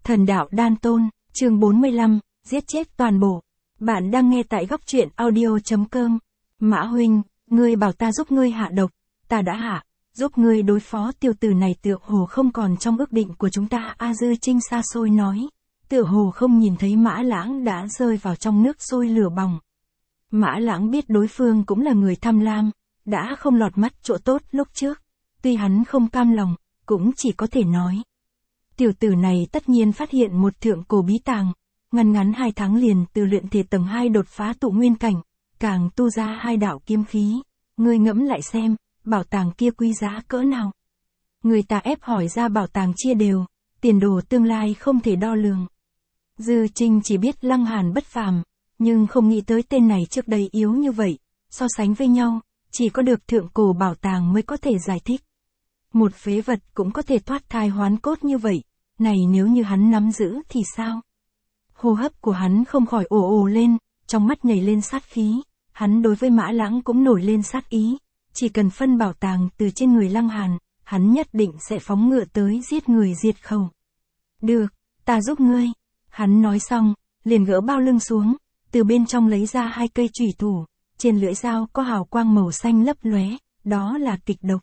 Thần đạo đan tôn, chương 45, giết chết toàn bộ. Bạn đang nghe tại góc truyện audio.com. Mã huynh, ngươi bảo ta giúp ngươi hạ độc, ta đã hạ, giúp ngươi đối phó tiêu tử này tựa hồ không còn trong ước định của chúng ta. A Dư Trinh xa xôi nói, tựa hồ không nhìn thấy Mã Lãng đã rơi vào trong nước sôi lửa bỏng. Mã Lãng biết đối phương cũng là người tham lam, đã không lọt mắt chỗ tốt lúc trước, tuy hắn không cam lòng, cũng chỉ có thể nói. Tiểu tử này tất nhiên phát hiện một thượng cổ bí tàng, ngắn 2 tháng liền từ luyện thể tầng 2 đột phá tụ nguyên cảnh, càng tu ra 2 đạo kiếm khí, ngươi ngẫm lại xem, bảo tàng kia quý giá cỡ nào. Người ta ép hỏi ra bảo tàng chia đều, tiền đồ tương lai không thể đo lường. Dư Trinh chỉ biết Lăng Hàn bất phàm, nhưng không nghĩ tới tên này trước đây yếu như vậy, so sánh với nhau, chỉ có được thượng cổ bảo tàng mới có thể giải thích. Một phế vật cũng có thể thoát thai hoán cốt như vậy, này nếu như hắn nắm giữ thì sao? Hô hấp của hắn không khỏi ồ ồ lên, trong mắt nhảy lên sát khí, hắn đối với Mã Lãng cũng nổi lên sát ý, chỉ cần phân bảo tàng từ trên người Lăng Hàn, hắn nhất định sẽ phóng ngựa tới giết người diệt khẩu. Được, ta giúp ngươi. Hắn nói xong, liền gỡ bao lưng xuống, từ bên trong lấy ra 2 cây chủy thủ, trên lưỡi dao có hào quang màu xanh lấp lóe, đó là kịch độc.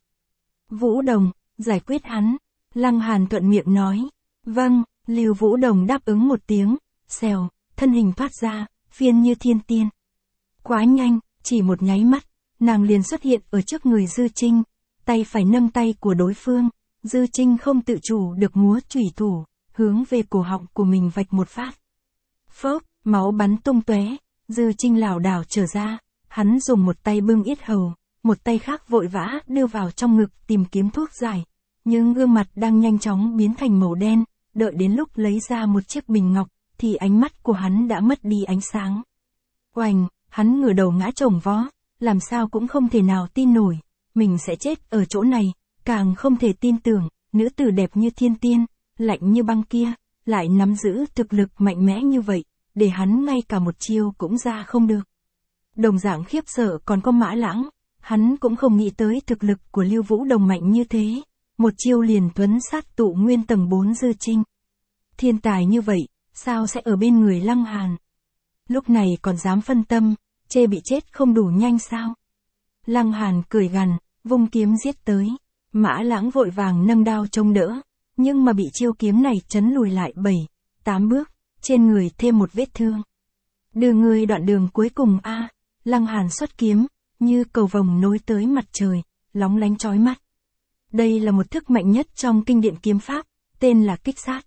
Vũ Đồng, giải quyết hắn. Lăng Hàn thuận miệng nói. Vâng, Lưu Vũ Đồng đáp ứng một tiếng, xèo, thân hình thoát ra, phiên như thiên tiên. Quá nhanh, chỉ một nháy mắt, nàng liền xuất hiện ở trước người Dư Trinh, tay phải nâng tay của đối phương, Dư Trinh không tự chủ được múa chủy thủ, hướng về cổ họng của mình vạch một phát. Phốc, máu bắn tung tóe, Dư Trinh lảo đảo trở ra, hắn dùng một tay bưng yết hầu, một tay khác vội vã đưa vào trong ngực tìm kiếm thuốc giải, nhưng gương mặt đang nhanh chóng biến thành màu đen, đợi đến lúc lấy ra một chiếc bình ngọc, thì ánh mắt của hắn đã mất đi ánh sáng. Oành, hắn ngửa đầu ngã chồng vó, làm sao cũng không thể nào tin nổi, mình sẽ chết ở chỗ này, càng không thể tin tưởng, nữ tử đẹp như thiên tiên, lạnh như băng kia, lại nắm giữ thực lực mạnh mẽ như vậy, để hắn ngay cả một chiêu cũng ra không được. Đồng dạng khiếp sợ còn có Mã Lãng, hắn cũng không nghĩ tới thực lực của Lưu Vũ Đồng mạnh như thế, một chiêu liền tuấn sát tụ nguyên tầng 4 Dư Trinh. Thiên tài như vậy, sao sẽ ở bên người Lăng Hàn? Lúc này còn dám phân tâm, chê bị chết không đủ nhanh sao? Lăng Hàn cười gằn, vung kiếm giết tới, Mã Lãng vội vàng nâng đao chống đỡ, nhưng mà bị chiêu kiếm này chấn lùi lại 7-8 bước, trên người thêm một vết thương. Đưa người đoạn đường cuối cùng a. Lăng Hàn xuất kiếm, như cầu vồng nối tới mặt trời, lóng lánh chói mắt. Đây là một thức mạnh nhất trong kinh điển kiếm pháp, tên là kích sát.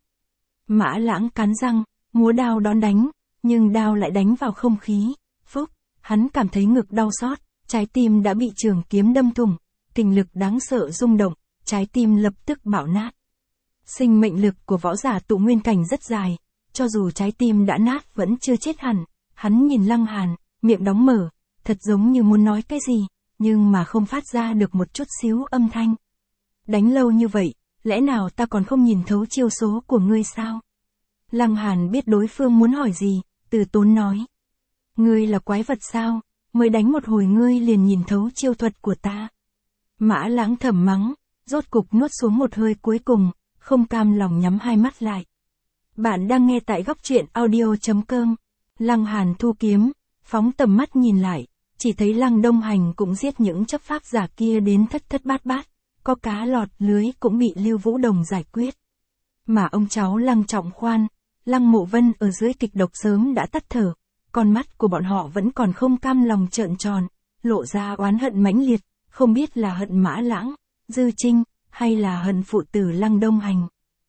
Mã Lãng cắn răng, múa đao đón đánh, nhưng đao lại đánh vào không khí. Phúc, hắn cảm thấy ngực đau xót, trái tim đã bị trường kiếm đâm thủng, kinh lực đáng sợ rung động, trái tim lập tức bạo nát. Sinh mệnh lực của võ giả tụ nguyên cảnh rất dài, cho dù trái tim đã nát vẫn chưa chết hẳn. Hắn nhìn Lăng Hàn, miệng đóng mở, thật giống như muốn nói cái gì, nhưng mà không phát ra được một chút xíu âm thanh. Đánh lâu như vậy, lẽ nào ta còn không nhìn thấu chiêu số của ngươi sao? Lăng Hàn biết đối phương muốn hỏi gì, từ tốn nói. Ngươi là quái vật sao, mới đánh một hồi ngươi liền nhìn thấu chiêu thuật của ta. Mã Lãng thầm mắng, rốt cục nuốt xuống một hơi cuối cùng, không cam lòng nhắm 2 mắt lại. Bạn đang nghe tại góc truyện audio.com. Lăng Hàn thu kiếm, phóng tầm mắt nhìn lại, chỉ thấy Lăng Đông Hành cũng giết những chấp pháp giả kia đến thất thất bát bát, có cá lọt lưới cũng bị Lưu Vũ Đồng giải quyết. Mà ông cháu Lăng Trọng Khoan, Lăng Mộ Vân ở dưới kịch độc sớm đã tắt thở, con mắt của bọn họ vẫn còn không cam lòng trợn tròn, lộ ra oán hận mãnh liệt, không biết là hận Mã Lãng, Dư Trinh, hay là hận phụ tử Lăng Đông Hành.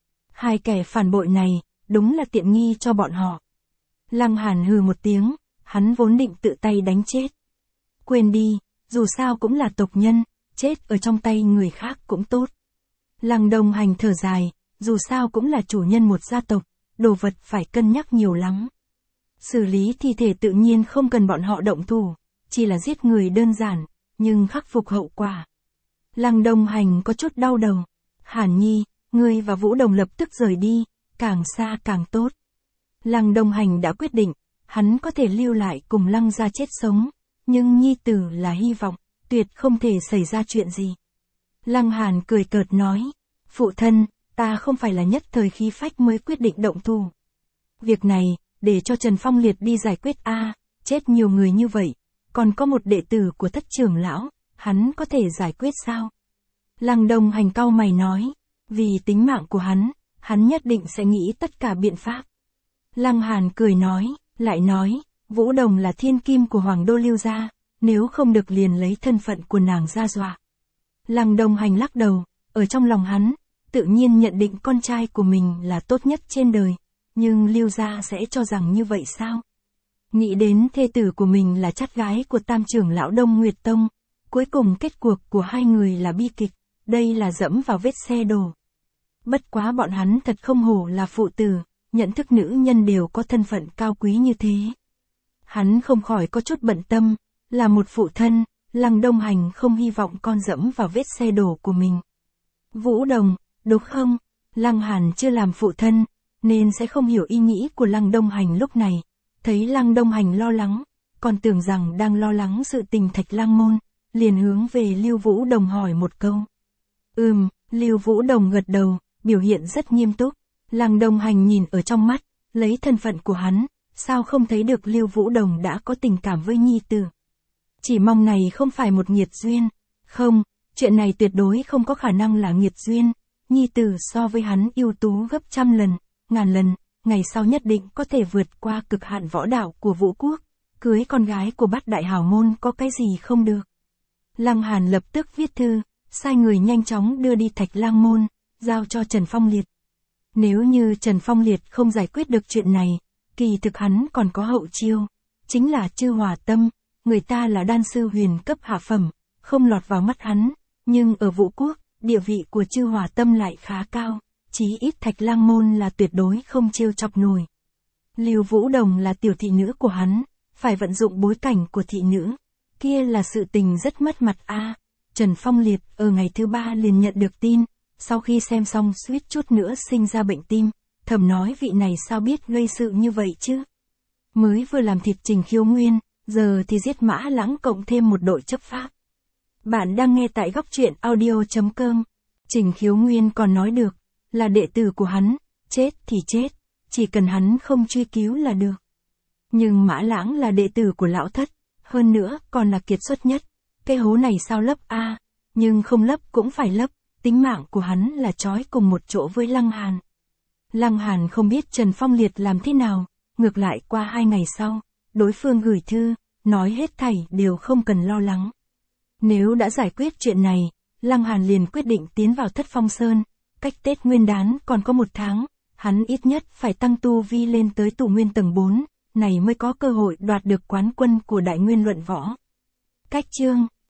2 kẻ phản bội này, đúng là tiện nghi cho bọn họ. Lăng Hàn hừ một tiếng, hắn vốn định tự tay đánh chết. Quên đi, dù sao cũng là tộc nhân, chết ở trong tay người khác cũng tốt. Lăng Đông Hành thở dài, dù sao cũng là chủ nhân một gia tộc, đồ vật phải cân nhắc nhiều lắm. Xử lý thi thể tự nhiên không cần bọn họ động thủ, chỉ là giết người đơn giản, nhưng khắc phục hậu quả. Lăng Đông Hành có chút đau đầu. Hàn Nhi, ngươi và Vũ Đồng lập tức rời đi, càng xa càng tốt. Lăng Đông Hành đã quyết định, hắn có thể lưu lại cùng Lăng gia chết sống, nhưng nhi tử là hy vọng, tuyệt không thể xảy ra chuyện gì. Lăng Hàn cười cợt nói, phụ thân, ta không phải là nhất thời khí phách mới quyết định động thủ. Việc này, để cho Trần Phong Liệt đi giải quyết chết nhiều người như vậy, còn có một đệ tử của Thất trưởng lão, hắn có thể giải quyết sao? Lăng Đông Hành cau mày nói, vì tính mạng của hắn nhất định sẽ nghĩ tất cả biện pháp. Lăng Hàn cười nói, lại nói, Vũ Đồng là thiên kim của Hoàng đô Lưu gia, nếu không được liền lấy thân phận của nàng ra dọa. Lăng Đông Hành lắc đầu, ở trong lòng hắn, tự nhiên nhận định con trai của mình là tốt nhất trên đời, nhưng Lưu gia sẽ cho rằng như vậy sao? Nghĩ đến thê tử của mình là chắt gái của tam trưởng lão Đông Nguyệt Tông, cuối cùng kết cuộc của hai người là bi kịch, đây là dẫm vào vết xe đổ. Bất quá bọn hắn thật không hổ là phụ tử, nhận thức nữ nhân đều có thân phận cao quý như thế. Hắn không khỏi có chút bận tâm, là một phụ thân, Lăng Đông Hành không hy vọng con dẫm vào vết xe đổ của mình. Vũ Đồng, đúng không? Lăng Hàn chưa làm phụ thân, nên sẽ không hiểu ý nghĩ của Lăng Đông Hành lúc này. Thấy Lăng Đông Hành lo lắng, còn tưởng rằng đang lo lắng sự tình Thạch Lang môn, liền hướng về Lưu Vũ Đồng hỏi một câu. Lưu Vũ Đồng gật đầu, biểu hiện rất nghiêm túc. Lăng Đông Hành nhìn ở trong mắt, lấy thân phận của hắn, sao không thấy được Lưu Vũ Đồng đã có tình cảm với nhi tử. Chỉ mong này không phải một nghiệt duyên. Không, chuyện này tuyệt đối không có khả năng là nghiệt duyên. Nhi tử so với hắn ưu tú gấp trăm lần, ngàn lần, ngày sau nhất định có thể vượt qua cực hạn võ đạo của Vũ Quốc. Cưới con gái của Bát đại hào môn có cái gì không được. Lăng Hàn lập tức viết thư, sai người nhanh chóng đưa đi Thạch Lang môn, giao cho Trần Phong Liệt. Nếu như Trần Phong Liệt không giải quyết được chuyện này, kỳ thực hắn còn có hậu chiêu, chính là Chư Hỏa Tâm, người ta là đan sư huyền cấp hạ phẩm, không lọt vào mắt hắn, nhưng ở Vũ Quốc, địa vị của Chư Hỏa Tâm lại khá cao, chí ít Thạch Lang môn là tuyệt đối không trêu chọc nổi. Lưu Vũ Đồng là tiểu thị nữ của hắn, phải vận dụng bối cảnh của thị nữ, kia là sự tình rất mất mặt Trần Phong Liệt ở ngày thứ 3 liền nhận được tin, sau khi xem xong suýt chút nữa sinh ra bệnh tim, thầm nói vị này sao biết gây sự như vậy chứ. Mới vừa làm thịt Trình Khiếu Nguyên, giờ thì giết Mã Lãng cộng thêm một đội chấp pháp. Bạn đang nghe tại góc truyện audio.com. Trình Khiếu Nguyên còn nói được, là đệ tử của hắn, chết thì chết, chỉ cần hắn không truy cứu là được. Nhưng Mã Lãng là đệ tử của lão thất, hơn nữa còn là kiệt xuất nhất, cái hố này sao lấp nhưng không lấp cũng phải lấp, tính mạng của hắn là trói cùng một chỗ với Lăng Hàn. Lăng Hàn không biết Trần Phong Liệt làm thế nào, ngược lại qua 2 ngày sau, đối phương gửi thư, nói hết thảy đều không cần lo lắng. Nếu đã giải quyết chuyện này, Lăng Hàn liền quyết định tiến vào Thất Phong Sơn, cách Tết Nguyên Đán còn có 1 tháng, hắn ít nhất phải tăng tu vi lên tới tụ nguyên tầng 4, này mới có cơ hội đoạt được quán quân của Đại Nguyên Luận Võ. Cách chương